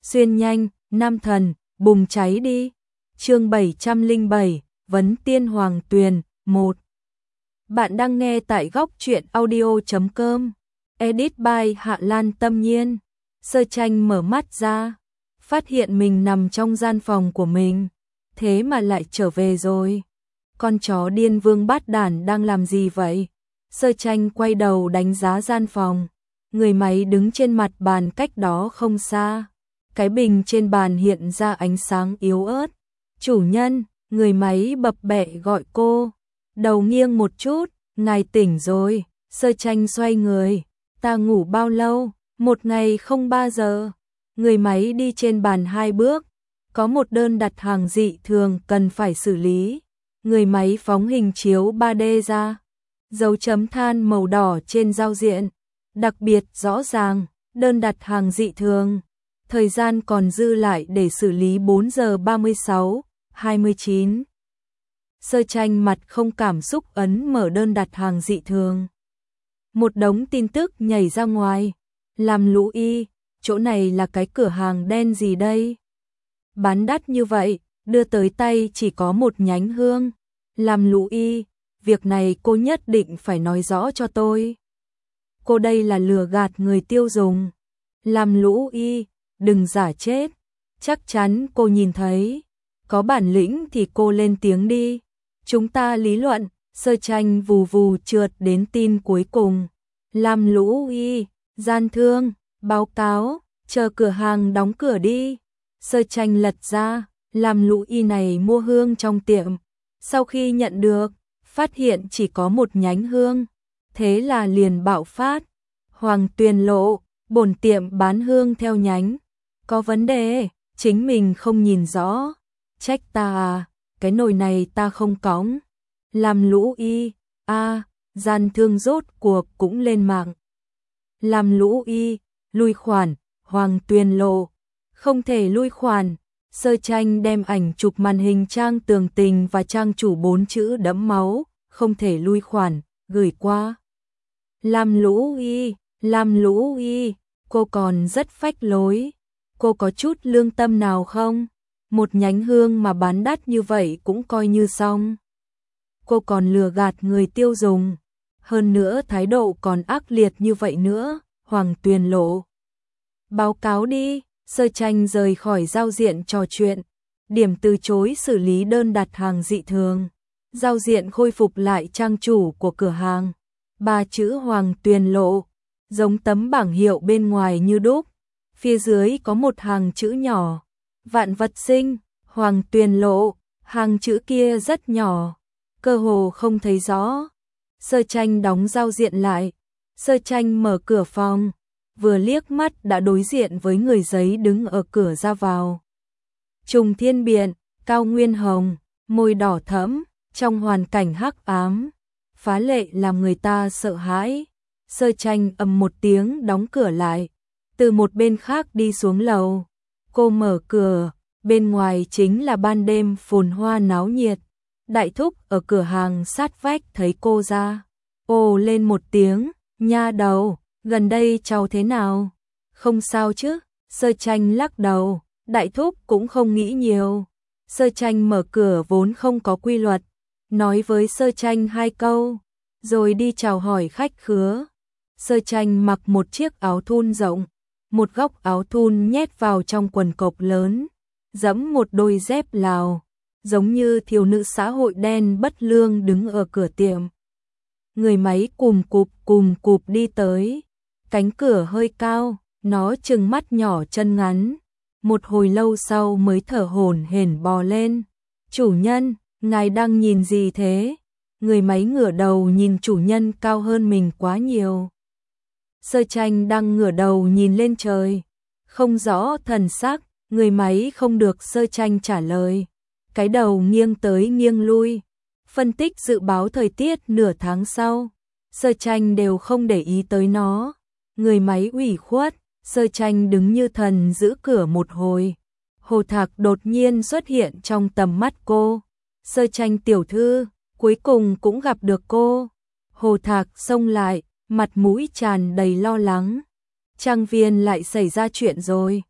xuyên nhanh, nam thần, bùng cháy đi. Chương 707, Vấn Tiên Hoàng Tuyền, 1. Bạn đang nghe tại góc truyện audio.com. Edit by Hạ Lan Tâm Nhiên. Sơ Tranh mở mắt ra, phát hiện mình nằm trong gian phòng của mình, thế mà lại trở về rồi. Con chó điên vương bát đản đang làm gì vậy? Sơ Tranh quay đầu đánh giá gian phòng. Người máy đứng trên mặt bàn cách đó không xa. Cái bình trên bàn hiện ra ánh sáng yếu ớt. Chủ nhân, người máy bập bẹ gọi cô. Đầu nghiêng một chút, ngài tỉnh rồi. Sơ Tranh xoay người. Ta ngủ bao lâu? Một ngày không 3 giờ. Người máy đi trên bàn 2 bước. Có một đơn đặt hàng dị thường cần phải xử lý. Người máy phóng hình chiếu 3D ra. Dấu chấm than màu đỏ trên giao diện. Đặc biệt rõ ràng, đơn đặt hàng dị thường. Thời gian còn dư lại để xử lý 4 giờ 36, 29. Sơ Tranh mặt không cảm xúc ấn mở đơn đặt hàng dị thường. Một đống tin tức nhảy ra ngoài. Làm lũ y, chỗ này là cái cửa hàng đen gì đây? Bán đắt như vậy, đưa tới tay chỉ có một nhánh hương. Làm lũ y, việc này cô nhất định phải nói rõ cho tôi. Cô đây là lừa gạt người tiêu dùng. Làm lũ y, đừng giả chết. Chắc chắn cô nhìn thấy. Có bản lĩnh thì cô lên tiếng đi. Chúng ta lý luận. Sơ Tranh vù vù trượt đến tin cuối cùng. Làm lũ y, gian thương, báo cáo, chờ cửa hàng đóng cửa đi. Sơ Tranh lật ra, làm lũ y này mua hương trong tiệm. Sau khi nhận được, phát hiện chỉ có một nhánh hương. Thế là liền bạo phát. Hoàng Tuyền lộ, bổn tiệm bán hương theo nhánh. Có vấn đề, chính mình không nhìn rõ. Trách ta à, cái nồi này ta không cõng. Làm lũ y, gian thương rốt cuộc cũng lên mạng. Làm lũ y, lui khoản, Hoàng Tuyền lộ. Không thể lui khoản. Sơ Tranh đem ảnh chụp màn hình trang tường tình và trang chủ 4 chữ đẫm máu, không thể lui khoản, gửi qua. Làm lũ y, cô còn rất phách lối. Cô có chút lương tâm nào không? Một nhánh hương mà bán đắt như vậy cũng coi như xong. Cô còn lừa gạt người tiêu dùng. Hơn nữa thái độ còn ác liệt như vậy nữa, Hoàng Tuyền lộ. Báo cáo đi. Sơ Tranh rời khỏi giao diện trò chuyện. Điểm từ chối xử lý đơn đặt hàng dị thường. Giao diện khôi phục lại trang chủ của cửa hàng. 3 chữ Hoàng Tuyền lộ, giống tấm bảng hiệu bên ngoài như đúc. Phía dưới có một hàng chữ nhỏ. Vạn vật sinh, Hoàng Tuyền lộ, hàng chữ kia rất nhỏ, cơ hồ không thấy rõ. Sơ Tranh đóng giao diện lại. Sơ Tranh mở cửa phòng. Vừa liếc mắt đã đối diện với người giấy đứng ở cửa ra vào. Trùng Thiên Biện, Cao Nguyên Hồng, môi đỏ thẫm, trong hoàn cảnh hắc ám, phá lệ làm người ta sợ hãi. Sơ Tranh ầm một tiếng đóng cửa lại, từ một bên khác đi xuống lầu. Cô mở cửa, bên ngoài chính là ban đêm phồn hoa náo nhiệt. Đại thúc ở cửa hàng sát vách thấy cô ra, ồ lên một tiếng, nha đầu. Gần đây cháu thế nào? Không sao chứ? Sơ Tranh lắc đầu, đại thúc cũng không nghĩ nhiều. Sơ Tranh mở cửa vốn không có quy luật, nói với Sơ Tranh 2 câu, rồi đi chào hỏi khách khứa. Sơ Tranh mặc một chiếc áo thun rộng, một góc áo thun nhét vào trong quần cộc lớn, giẫm một đôi dép Lào, giống như thiếu nữ xã hội đen bất lương đứng ở cửa tiệm. Người máy cùm cụp đi tới. Cánh cửa hơi cao, nó trừng mắt nhỏ chân ngắn. Một hồi lâu sau mới thở hổn hển bò lên. Chủ nhân, ngài đang nhìn gì thế? Người máy ngửa đầu nhìn chủ nhân cao hơn mình quá nhiều. Sơ Tranh đang ngửa đầu nhìn lên trời. Không rõ thần sắc, người máy không được Sơ Tranh trả lời. Cái đầu nghiêng tới nghiêng lui. Phân tích dự báo thời tiết nửa tháng sau. Sơ Tranh đều không để ý tới nó. Người máy ủy khuất, Sơ Tranh đứng như thần giữ cửa một hồi. Hồ Thạc đột nhiên xuất hiện trong tầm mắt cô. Sơ Tranh tiểu thư, cuối cùng cũng gặp được cô. Hồ Thạc xông lại, mặt mũi tràn đầy lo lắng. Trang viên lại xảy ra chuyện rồi.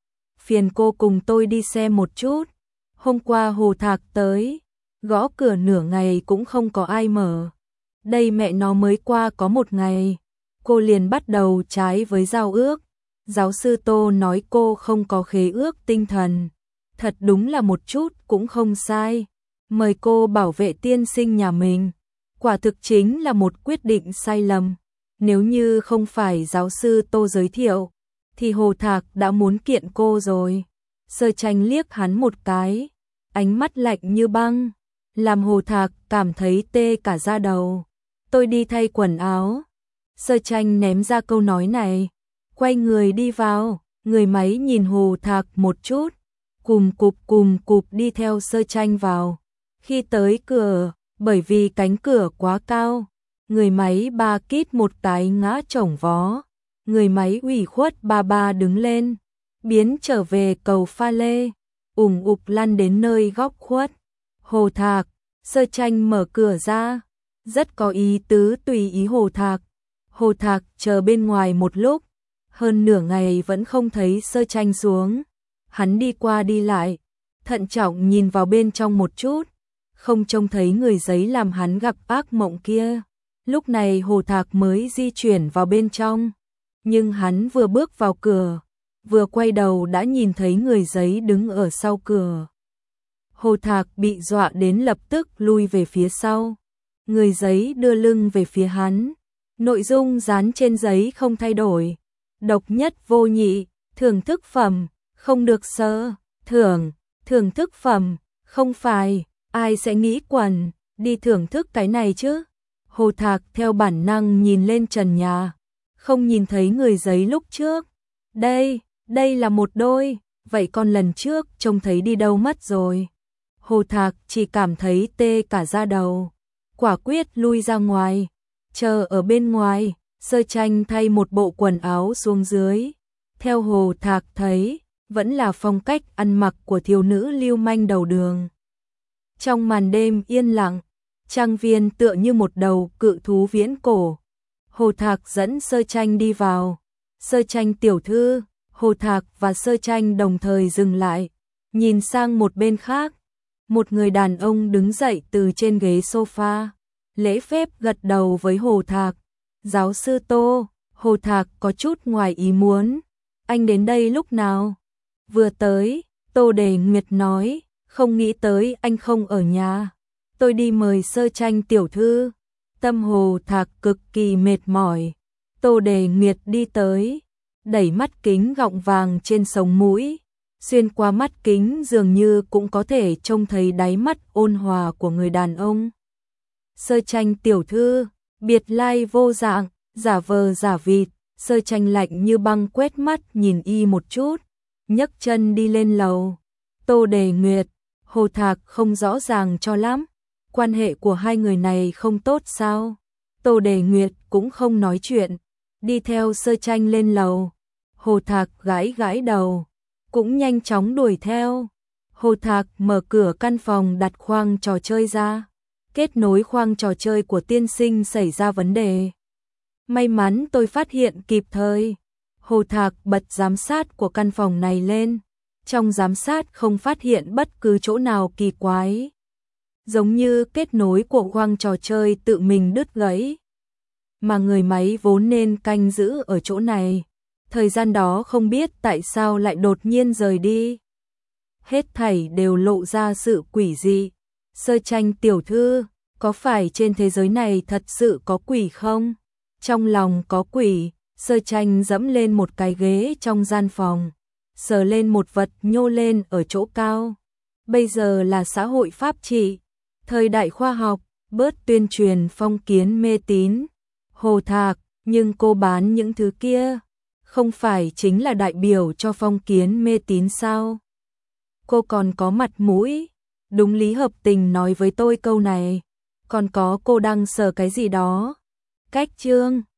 phiền cô cùng tôi đi xem một chút. Hôm qua Hồ Thạc tới, gõ cửa nửa ngày cũng không có ai mở. Đây mẹ nó mới qua có một ngày, cô liền bắt đầu trái với giao ước. Giáo sư Tô nói cô không có khế ước tinh thần. Thật đúng là một chút cũng không sai. Mời cô bảo vệ tiên sinh nhà mình. Quả thực chính là một quyết định sai lầm. Nếu như không phải giáo sư Tô giới thiệu, thì Hồ Thạc đã muốn kiện cô rồi. Sơ Tranh liếc hắn một cái, ánh mắt lạnh như băng, làm Hồ Thạc cảm thấy tê cả da đầu. Tôi đi thay quần áo. Sơ Tranh ném ra câu nói này, quay người đi vào. Người máy nhìn Hồ Thạc một chút, cùm cụp đi theo Sơ Tranh vào. Khi tới cửa, bởi vì cánh cửa quá cao, người máy ba kít một cái ngã chổng vó. Người máy ủy khuất ba đứng lên, biến trở về cầu pha lê, ủng ục lăn đến nơi góc khuất. Hồ Thạc, Sơ Tranh mở cửa ra, rất có ý tứ tùy ý Hồ Thạc. Hồ Thạc chờ bên ngoài một lúc, hơn nửa ngày vẫn không thấy Sơ Tranh xuống. Hắn đi qua đi lại, thận trọng nhìn vào bên trong một chút, không trông thấy người giấy làm hắn gặp ác mộng kia. Lúc này Hồ Thạc mới di chuyển vào bên trong, nhưng hắn vừa bước vào cửa, vừa quay đầu đã nhìn thấy người giấy đứng ở sau cửa. Hồ Thạc bị dọa đến lập tức lui về phía sau. Người giấy đưa lưng về phía hắn, nội dung dán trên giấy không thay đổi. Độc nhất vô nhị, thưởng thức phẩm, không được sơ thưởng, thưởng thức phẩm, không phải, ai sẽ nghĩ quần, đi thưởng thức cái này chứ. Hồ Thạc theo bản năng nhìn lên trần nhà, không nhìn thấy người giấy lúc trước. Đây là một đôi, vậy con lần trước trông thấy đi đâu mất rồi. Hồ Thạc chỉ cảm thấy tê cả da đầu, quả quyết lui ra ngoài, chờ ở bên ngoài. Sơ Tranh thay một bộ quần áo xuống dưới, theo Hồ Thạc thấy, vẫn là phong cách ăn mặc của thiếu nữ lưu manh đầu đường. Trong màn đêm yên lặng, trang viên tựa như một đầu cự thú viễn cổ. Hồ Thạc dẫn Sơ Tranh đi vào. Sơ Tranh tiểu thư. Hồ Thạc và Sơ Tranh đồng thời dừng lại, nhìn sang một bên khác. Một người đàn ông đứng dậy từ trên ghế sofa, lễ phép gật đầu với Hồ Thạc. Giáo sư Tô. Hồ Thạc có chút ngoài ý muốn. Anh đến đây lúc nào? Vừa tới, Tô Đề Nguyệt nói, không nghĩ tới anh không ở nhà. Tôi đi mời Sơ Tranh tiểu thư. Tâm Hồ Thạc cực kỳ mệt mỏi. Tô Đề Nguyệt đi tới, đẩy mắt kính gọng vàng trên sống mũi. Xuyên qua mắt kính dường như cũng có thể trông thấy đáy mắt ôn hòa của người đàn ông. Sơ Tranh tiểu thư, biệt lai vô dạng, giả vờ giả vịt. Sơ Tranh lạnh như băng quét mắt nhìn y một chút, nhấc chân đi lên lầu. Tô Đề Nguyệt, Hồ Thạc không rõ ràng cho lắm. Quan hệ của hai người này không tốt sao? Tô Đề Nguyệt cũng không nói chuyện, đi theo Sơ Tranh lên lầu. Hồ Thạc gãi đầu, cũng nhanh chóng đuổi theo. Hồ Thạc mở cửa căn phòng đặt khoang trò chơi ra. Kết nối khoang trò chơi của tiên sinh xảy ra vấn đề. May mắn tôi phát hiện kịp thời. Hồ Thạc bật giám sát của căn phòng này lên. Trong giám sát không phát hiện bất cứ chỗ nào kỳ quái. Giống như kết nối của khoang trò chơi tự mình đứt gãy. Mà người máy vốn nên canh giữ ở chỗ này. Thời gian đó không biết tại sao lại đột nhiên rời đi. Hết thảy đều lộ ra sự quỷ dị. Sơ Tranh tiểu thư, có phải trên thế giới này thật sự có quỷ không? Trong lòng có quỷ. Sơ Tranh dẫm lên một cái ghế trong gian phòng, sờ lên một vật nhô lên ở chỗ cao. Bây giờ là xã hội pháp trị, thời đại khoa học, bớt tuyên truyền phong kiến mê tín. Hồ Thạc, nhưng cô bán những thứ kia, không phải chính là đại biểu cho phong kiến mê tín sao? Cô còn có mặt mũi, đúng lý hợp tình nói với tôi câu này. Còn có cô đang sờ cái gì đó? Cách chương